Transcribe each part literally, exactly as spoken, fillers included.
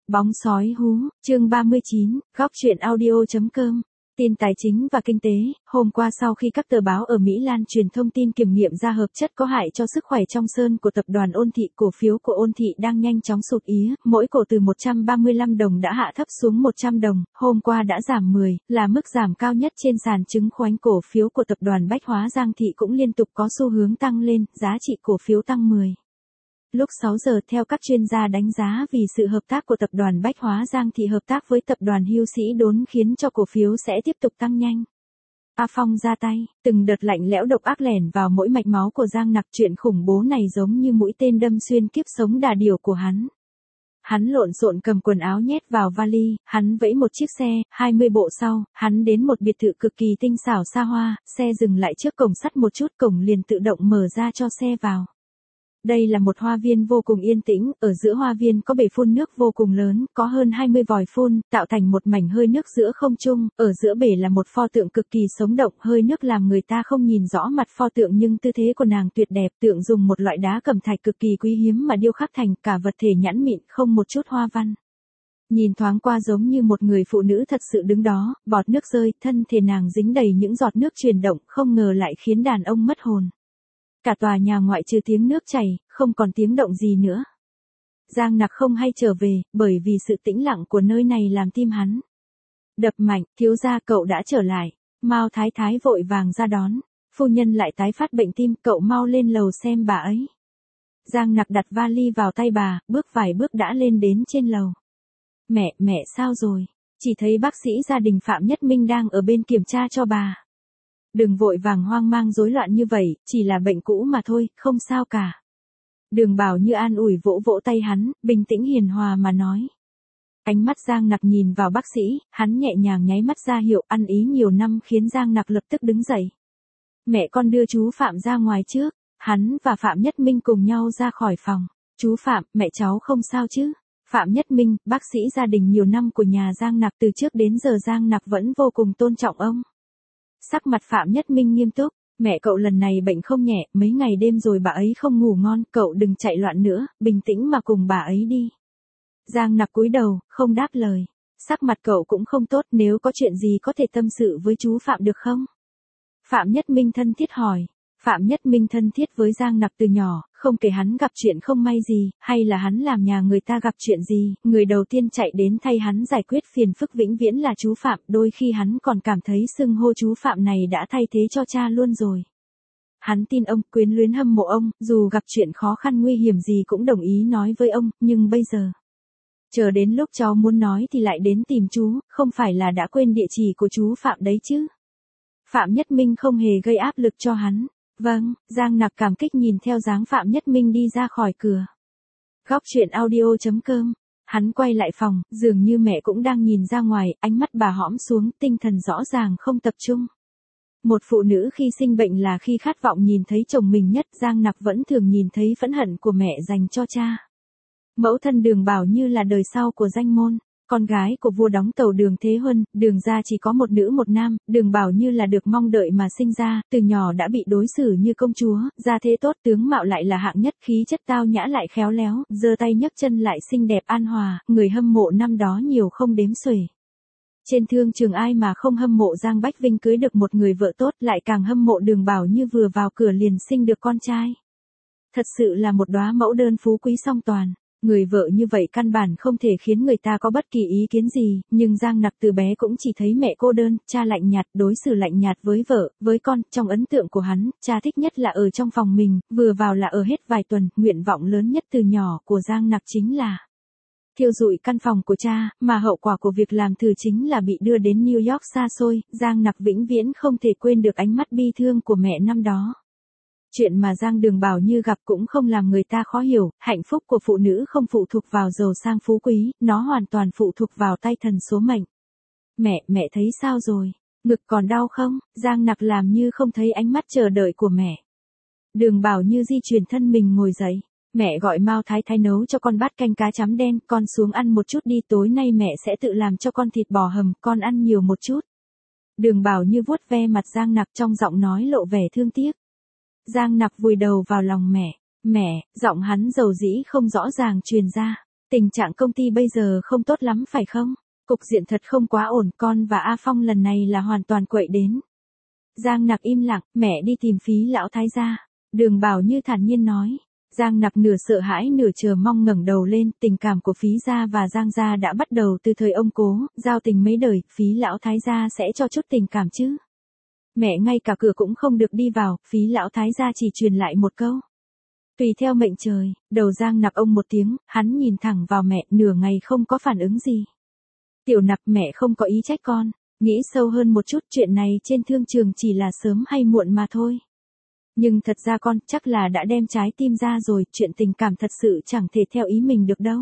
Bóng sói hú, chương ba mươi chín, góc truyện audio.com. Tin tài chính và kinh tế, hôm qua sau khi các tờ báo ở Mỹ lan truyền thông tin kiểm nghiệm ra hợp chất có hại cho sức khỏe trong sơn của tập đoàn Ôn Thị, cổ phiếu của Ôn Thị đang nhanh chóng sụt ía, mỗi cổ từ một trăm ba mươi lăm đồng đã hạ thấp xuống một trăm đồng, hôm qua đã giảm mười, là mức giảm cao nhất trên sàn chứng khoán. Cổ phiếu của tập đoàn Bách Hóa Giang Thị cũng liên tục có xu hướng tăng lên, giá trị cổ phiếu tăng mười. Lúc sáu giờ, theo các chuyên gia đánh giá, vì sự hợp tác của tập đoàn Bách Hóa Giang Thị hợp tác với tập đoàn Hưu Sĩ Đốn khiến cho cổ phiếu sẽ tiếp tục tăng nhanh. A Phong ra tay, từng đợt lạnh lẽo độc ác lẻn vào mỗi mạch máu của Giang Nặc, chuyện khủng bố này giống như mũi tên đâm xuyên kiếp sống đà điểu của hắn. Hắn lộn xộn cầm quần áo nhét vào vali, hắn vẫy một chiếc xe, hai mươi bộ sau, hắn đến một biệt thự cực kỳ tinh xảo xa hoa, xe dừng lại trước cổng sắt một chút, cổng liền tự động mở ra cho xe vào. Đây là một hoa viên vô cùng yên tĩnh, ở giữa hoa viên có bể phun nước vô cùng lớn, có hơn hai mươi vòi phun, tạo thành một mảnh hơi nước giữa không trung, ở giữa bể là một pho tượng cực kỳ sống động, hơi nước làm người ta không nhìn rõ mặt pho tượng nhưng tư thế của nàng tuyệt đẹp, tượng dùng một loại đá cẩm thạch cực kỳ quý hiếm mà điêu khắc thành, cả vật thể nhẵn mịn, không một chút hoa văn. Nhìn thoáng qua giống như một người phụ nữ thật sự đứng đó, bọt nước rơi, thân thể nàng dính đầy những giọt nước chuyển động, không ngờ lại khiến đàn ông mất hồn. Cả tòa nhà ngoại trừ tiếng nước chảy, không còn tiếng động gì nữa. Giang Nặc không hay trở về, bởi vì sự tĩnh lặng của nơi này làm tim hắn đập mạnh. Thiếu gia, cậu đã trở lại. Mao Thái Thái vội vàng ra đón. Phu nhân lại tái phát bệnh tim, cậu mau lên lầu xem bà ấy. Giang Nặc đặt vali vào tay bà, bước vài bước đã lên đến trên lầu. Mẹ, mẹ sao rồi? Chỉ thấy bác sĩ gia đình Phạm Nhất Minh đang ở bên kiểm tra cho bà. Đừng vội vàng hoang mang rối loạn như vậy, chỉ là bệnh cũ mà thôi, không sao cả. Đường Bảo Như an ủi vỗ vỗ tay hắn, bình tĩnh hiền hòa mà nói. Ánh mắt Giang Nặc nhìn vào bác sĩ, hắn nhẹ nhàng nháy mắt ra hiệu ăn ý nhiều năm khiến Giang Nặc lập tức đứng dậy. Mẹ con đưa chú Phạm ra ngoài trước, hắn và Phạm Nhất Minh cùng nhau ra khỏi phòng. Chú Phạm, mẹ cháu không sao chứ? Phạm Nhất Minh, bác sĩ gia đình nhiều năm của nhà Giang Nặc, từ trước đến giờ Giang Nặc vẫn vô cùng tôn trọng ông. Sắc mặt Phạm Nhất Minh nghiêm túc, mẹ cậu lần này bệnh không nhẹ, mấy ngày đêm rồi bà ấy không ngủ ngon, cậu đừng chạy loạn nữa, bình tĩnh mà cùng bà ấy đi. Giang Nặc cúi đầu, không đáp lời. Sắc mặt cậu cũng không tốt, nếu có chuyện gì có thể tâm sự với chú Phạm được không? Phạm Nhất Minh thân thiết hỏi. Phạm Nhất Minh thân thiết với Giang Nặc từ nhỏ, không kể hắn gặp chuyện không may gì, hay là hắn làm nhà người ta gặp chuyện gì, người đầu tiên chạy đến thay hắn giải quyết phiền phức vĩnh viễn là chú Phạm, đôi khi hắn còn cảm thấy xưng hô chú Phạm này đã thay thế cho cha luôn rồi. Hắn tin ông, quyến luyến hâm mộ ông, dù gặp chuyện khó khăn nguy hiểm gì cũng đồng ý nói với ông, nhưng bây giờ, chờ đến lúc cháu muốn nói thì lại đến tìm chú, không phải là đã quên địa chỉ của chú Phạm đấy chứ. Phạm Nhất Minh không hề gây áp lực cho hắn. Vâng, Giang Nặc cảm kích nhìn theo dáng Phạm Nhất Minh đi ra khỏi cửa. Góc truyện audio.com. Hắn quay lại phòng, dường như mẹ cũng đang nhìn ra ngoài, ánh mắt bà hõm xuống, tinh thần rõ ràng không tập trung. Một phụ nữ khi sinh bệnh là khi khát vọng nhìn thấy chồng mình nhất, Giang Nặc vẫn thường nhìn thấy phẫn hận của mẹ dành cho cha. Mẫu thân Đường Bảo Như là đời sau của danh môn. Con gái của vua đóng tàu Đường Thế Huân, Đường gia chỉ có một nữ một nam, Đường Bảo Như là được mong đợi mà sinh ra, từ nhỏ đã bị đối xử như công chúa, gia thế tốt, tướng mạo lại là hạng nhất, khí chất tao nhã lại khéo léo, giơ tay nhấc chân lại xinh đẹp an hòa, người hâm mộ năm đó nhiều không đếm xuể. Trên thương trường ai mà không hâm mộ Giang Bách Vinh cưới được một người vợ tốt, lại càng hâm mộ Đường Bảo Như vừa vào cửa liền sinh được con trai. Thật sự là một đóa mẫu đơn phú quý song toàn. Người vợ như vậy căn bản không thể khiến người ta có bất kỳ ý kiến gì, nhưng Giang Nặc từ bé cũng chỉ thấy mẹ cô đơn, cha lạnh nhạt, đối xử lạnh nhạt với vợ, với con, trong ấn tượng của hắn, cha thích nhất là ở trong phòng mình, vừa vào là ở hết vài tuần, nguyện vọng lớn nhất từ nhỏ của Giang Nặc chính là thiêu rụi căn phòng của cha, mà hậu quả của việc làm thử chính là bị đưa đến New York xa xôi, Giang Nặc vĩnh viễn không thể quên được ánh mắt bi thương của mẹ năm đó. Chuyện mà Giang Đường Bảo Như gặp cũng không làm người ta khó hiểu, hạnh phúc của phụ nữ không phụ thuộc vào giàu sang phú quý, nó hoàn toàn phụ thuộc vào tay thần số mệnh. Mẹ, mẹ thấy sao rồi? Ngực còn đau không? Giang Nặc làm như không thấy ánh mắt chờ đợi của mẹ. Đường Bảo Như di chuyển thân mình ngồi dậy. Mẹ gọi Mao Thái Thái nấu cho con bát canh cá chấm đen, con xuống ăn một chút đi, tối nay mẹ sẽ tự làm cho con thịt bò hầm, con ăn nhiều một chút. Đường Bảo Như vuốt ve mặt Giang Nặc, trong giọng nói lộ vẻ thương tiếc. Giang Nặc vùi đầu vào lòng mẹ. Mẹ, giọng hắn dầu dĩ không rõ ràng truyền ra. Tình trạng công ty bây giờ không tốt lắm phải không? Cục diện thật không quá ổn, con và A Phong lần này là hoàn toàn quậy đến. Giang Nặc im lặng, mẹ đi tìm Phí lão thái gia. Đường Bảo Như thản nhiên nói. Giang Nặc nửa sợ hãi nửa chờ mong ngẩng đầu lên, tình cảm của Phí gia và Giang gia đã bắt đầu từ thời ông cố, giao tình mấy đời, Phí lão thái gia sẽ cho chút tình cảm chứ. Mẹ ngay cả cửa cũng không được đi vào, Phí lão thái gia chỉ truyền lại một câu. Tùy theo mệnh trời, đầu Giang Nặc ông một tiếng, hắn nhìn thẳng vào mẹ, nửa ngày không có phản ứng gì. Tiểu Nặc, mẹ không có ý trách con, nghĩ sâu hơn một chút, chuyện này trên thương trường chỉ là sớm hay muộn mà thôi. Nhưng thật ra con chắc là đã đem trái tim ra rồi, chuyện tình cảm thật sự chẳng thể theo ý mình được đâu.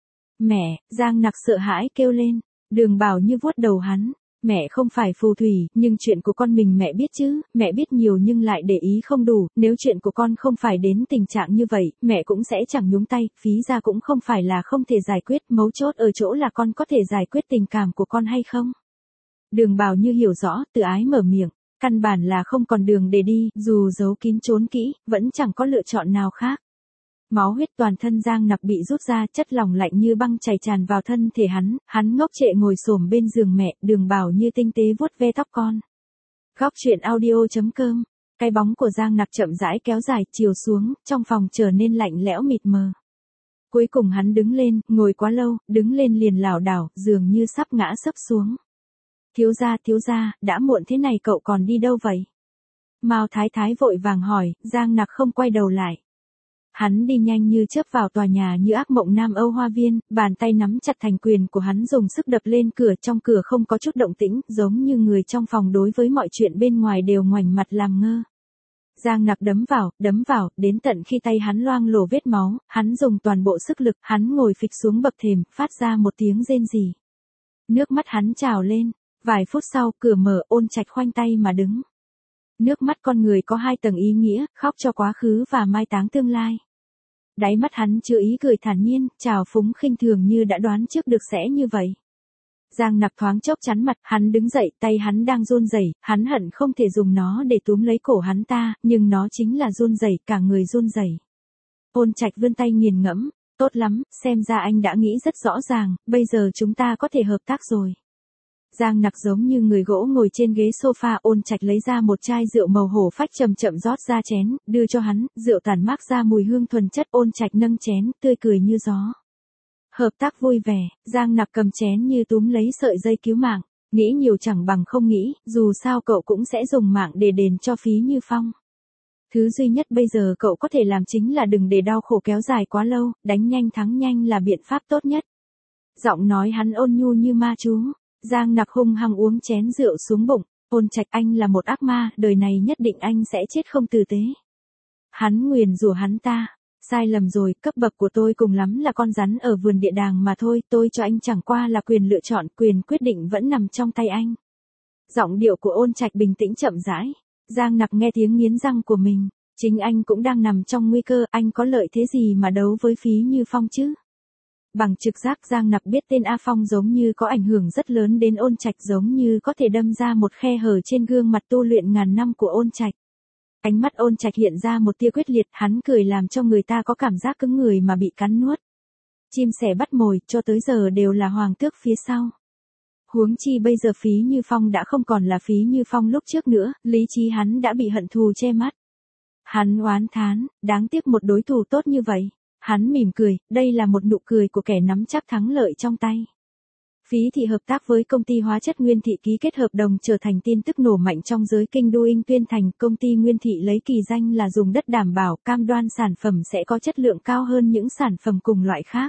Mẹ, Giang Nặc sợ hãi kêu lên, Đường Bảo Như vuốt đầu hắn. Mẹ không phải phù thủy, nhưng chuyện của con mình mẹ biết chứ, mẹ biết nhiều nhưng lại để ý không đủ, nếu chuyện của con không phải đến tình trạng như vậy, mẹ cũng sẽ chẳng nhúng tay, Phí gia cũng không phải là không thể giải quyết, mấu chốt ở chỗ là con có thể giải quyết tình cảm của con hay không. Đường Bảo Như hiểu rõ, tự ái mở miệng, căn bản là không còn đường để đi, dù giấu kín trốn kỹ, vẫn chẳng có lựa chọn nào khác. Máu huyết toàn thân Giang Nặc bị rút ra, chất lỏng lạnh như băng chảy tràn vào thân thể hắn, hắn ngốc trệ ngồi xổm bên giường mẹ, Đường Bảo Như tinh tế vuốt ve tóc con. Góc truyện audio chấm com, cái bóng của Giang Nặc chậm rãi kéo dài, chiều xuống, trong phòng trở nên lạnh lẽo mịt mờ. Cuối cùng hắn đứng lên, ngồi quá lâu, đứng lên liền lảo đảo, dường như sắp ngã sấp xuống. Thiếu gia, thiếu gia, đã muộn thế này cậu còn đi đâu vậy? Mao Thái Thái vội vàng hỏi, Giang Nặc không quay đầu lại. Hắn đi nhanh như chớp vào tòa nhà như ác mộng Nam Âu Hoa Viên, bàn tay nắm chặt thành quyền của hắn dùng sức đập lên cửa, trong cửa không có chút động tĩnh, giống như người trong phòng đối với mọi chuyện bên ngoài đều ngoảnh mặt làm ngơ. Giang Nặc đấm vào, đấm vào, đến tận khi tay hắn loang lổ vết máu, hắn dùng toàn bộ sức lực, hắn ngồi phịch xuống bậc thềm, phát ra một tiếng rên rỉ. Nước mắt hắn trào lên, vài phút sau, cửa mở, Ôn Trạch khoanh tay mà đứng. Nước mắt con người có hai tầng ý nghĩa, khóc cho quá khứ và mai táng tương lai. Đáy mắt hắn chứa ý cười thản nhiên, trào phúng khinh thường như đã đoán trước được sẽ như vậy. Giang Nặc thoáng chốc chắn mặt, hắn đứng dậy, tay hắn đang run rẩy, hắn hận không thể dùng nó để túm lấy cổ hắn ta, nhưng nó chính là run rẩy, cả người run rẩy. Ôn Trạch vươn tay nghiền ngẫm, tốt lắm, xem ra anh đã nghĩ rất rõ ràng, bây giờ chúng ta có thể hợp tác rồi. Giang Nặc giống như người gỗ ngồi trên ghế sofa, Ôn Trạch lấy ra một chai rượu màu hổ phách chậm chậm rót ra chén, đưa cho hắn, rượu tản mát ra mùi hương thuần chất, Ôn Trạch nâng chén, tươi cười như gió. Hợp tác vui vẻ, Giang Nặc cầm chén như túm lấy sợi dây cứu mạng, nghĩ nhiều chẳng bằng không nghĩ, dù sao cậu cũng sẽ dùng mạng để đền cho Phí Như Phong. Thứ duy nhất bây giờ cậu có thể làm chính là đừng để đau khổ kéo dài quá lâu, đánh nhanh thắng nhanh là biện pháp tốt nhất. Giọng nói hắn ôn nhu như ma chú. Giang Nặc hung hăng uống chén rượu xuống bụng, Ôn Trạch, anh là một ác ma, đời này nhất định anh sẽ chết không tử tế. Hắn nguyền rủa hắn ta, sai lầm rồi, cấp bậc của tôi cùng lắm là con rắn ở vườn địa đàng mà thôi, tôi cho anh chẳng qua là quyền lựa chọn, quyền quyết định vẫn nằm trong tay anh. Giọng điệu của Ôn Trạch bình tĩnh chậm rãi, Giang Nặc nghe tiếng nghiến răng của mình, chính anh cũng đang nằm trong nguy cơ, anh có lợi thế gì mà đấu với Phí Như Phong chứ? Bằng trực giác Giang Nặc biết tên A Phong giống như có ảnh hưởng rất lớn đến Ôn Trạch, giống như có thể đâm ra một khe hở trên gương mặt tu luyện ngàn năm của Ôn Trạch. Ánh mắt Ôn Trạch hiện ra một tia quyết liệt, hắn cười làm cho người ta có cảm giác cứng người mà bị cắn nuốt. Chim sẻ bắt mồi, cho tới giờ đều là hoàng tước phía sau. Huống chi bây giờ Phí Như Phong đã không còn là Phí Như Phong lúc trước nữa, lý trí hắn đã bị hận thù che mắt. Hắn oán thán, đáng tiếc một đối thủ tốt như vậy. Hắn mỉm cười, đây là một nụ cười của kẻ nắm chắc thắng lợi trong tay. Phí thị hợp tác với công ty hóa chất Nguyên Thị ký kết hợp đồng trở thành tin tức nổ mạnh trong giới kinh đô Inh Tuyên Thành. Công ty Nguyên Thị lấy kỳ danh là dùng đất đảm bảo, cam đoan sản phẩm sẽ có chất lượng cao hơn những sản phẩm cùng loại khác.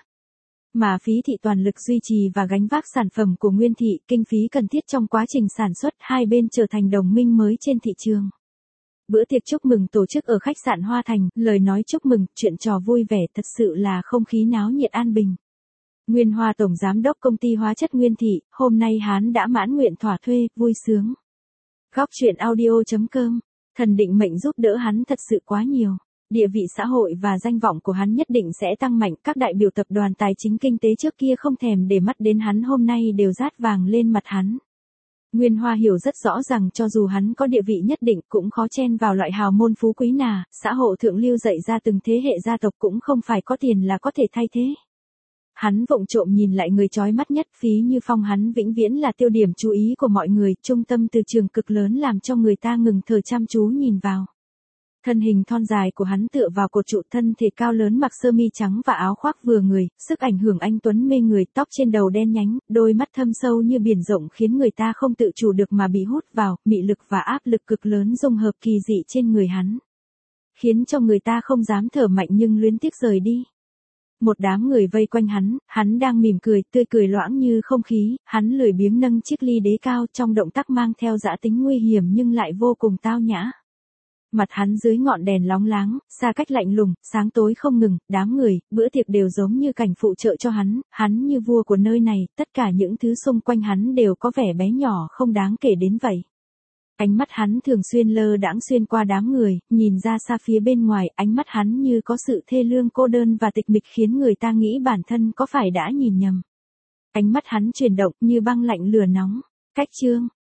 Mà Phí thị toàn lực duy trì và gánh vác sản phẩm của Nguyên Thị, kinh phí cần thiết trong quá trình sản xuất, hai bên trở thành đồng minh mới trên thị trường. Bữa tiệc chúc mừng tổ chức ở khách sạn Hoa Thành, lời nói chúc mừng, chuyện trò vui vẻ, thật sự là không khí náo nhiệt an bình. Nguyên Hoa tổng giám đốc công ty hóa chất Nguyên Thị, hôm nay hắn đã mãn nguyện thỏa thuê, vui sướng. Góc truyện audio chấm com, thần định mệnh giúp đỡ hắn thật sự quá nhiều. Địa vị xã hội và danh vọng của hắn nhất định sẽ tăng mạnh, các đại biểu tập đoàn tài chính kinh tế trước kia không thèm để mắt đến hắn hôm nay đều rát vàng lên mặt hắn. Nguyên Hoa hiểu rất rõ rằng cho dù hắn có địa vị nhất định cũng khó chen vào loại hào môn phú quý nào, xã hội thượng lưu dạy ra từng thế hệ gia tộc cũng không phải có tiền là có thể thay thế. Hắn vụng trộm nhìn lại người chói mắt nhất, Phí Như Phong, hắn vĩnh viễn là tiêu điểm chú ý của mọi người, trung tâm từ trường cực lớn làm cho người ta ngừng thở chăm chú nhìn vào. Thân hình thon dài của hắn tựa vào cột trụ, thân thể cao lớn, mặc sơ mi trắng và áo khoác vừa người, sức ảnh hưởng anh tuấn mê người, tóc trên đầu đen nhánh, đôi mắt thâm sâu như biển rộng khiến người ta không tự chủ được mà bị hút vào, mị lực và áp lực cực lớn dung hợp kỳ dị trên người hắn, khiến cho người ta không dám thở mạnh nhưng luyến tiếc rời đi. Một đám người vây quanh hắn, hắn đang mỉm cười, tươi cười loãng như không khí, hắn lười biếng nâng chiếc ly đế cao, trong động tác mang theo dã tính nguy hiểm nhưng lại vô cùng tao nhã. Mặt hắn dưới ngọn đèn lóng láng, xa cách lạnh lùng, sáng tối không ngừng, đám người, bữa tiệc đều giống như cảnh phụ trợ cho hắn, hắn như vua của nơi này, tất cả những thứ xung quanh hắn đều có vẻ bé nhỏ không đáng kể đến vậy. Ánh mắt hắn thường xuyên lơ đãng xuyên qua đám người, nhìn ra xa phía bên ngoài, ánh mắt hắn như có sự thê lương, cô đơn và tịch mịch khiến người ta nghĩ bản thân có phải đã nhìn nhầm. Ánh mắt hắn chuyển động như băng lạnh lửa nóng. Cách chương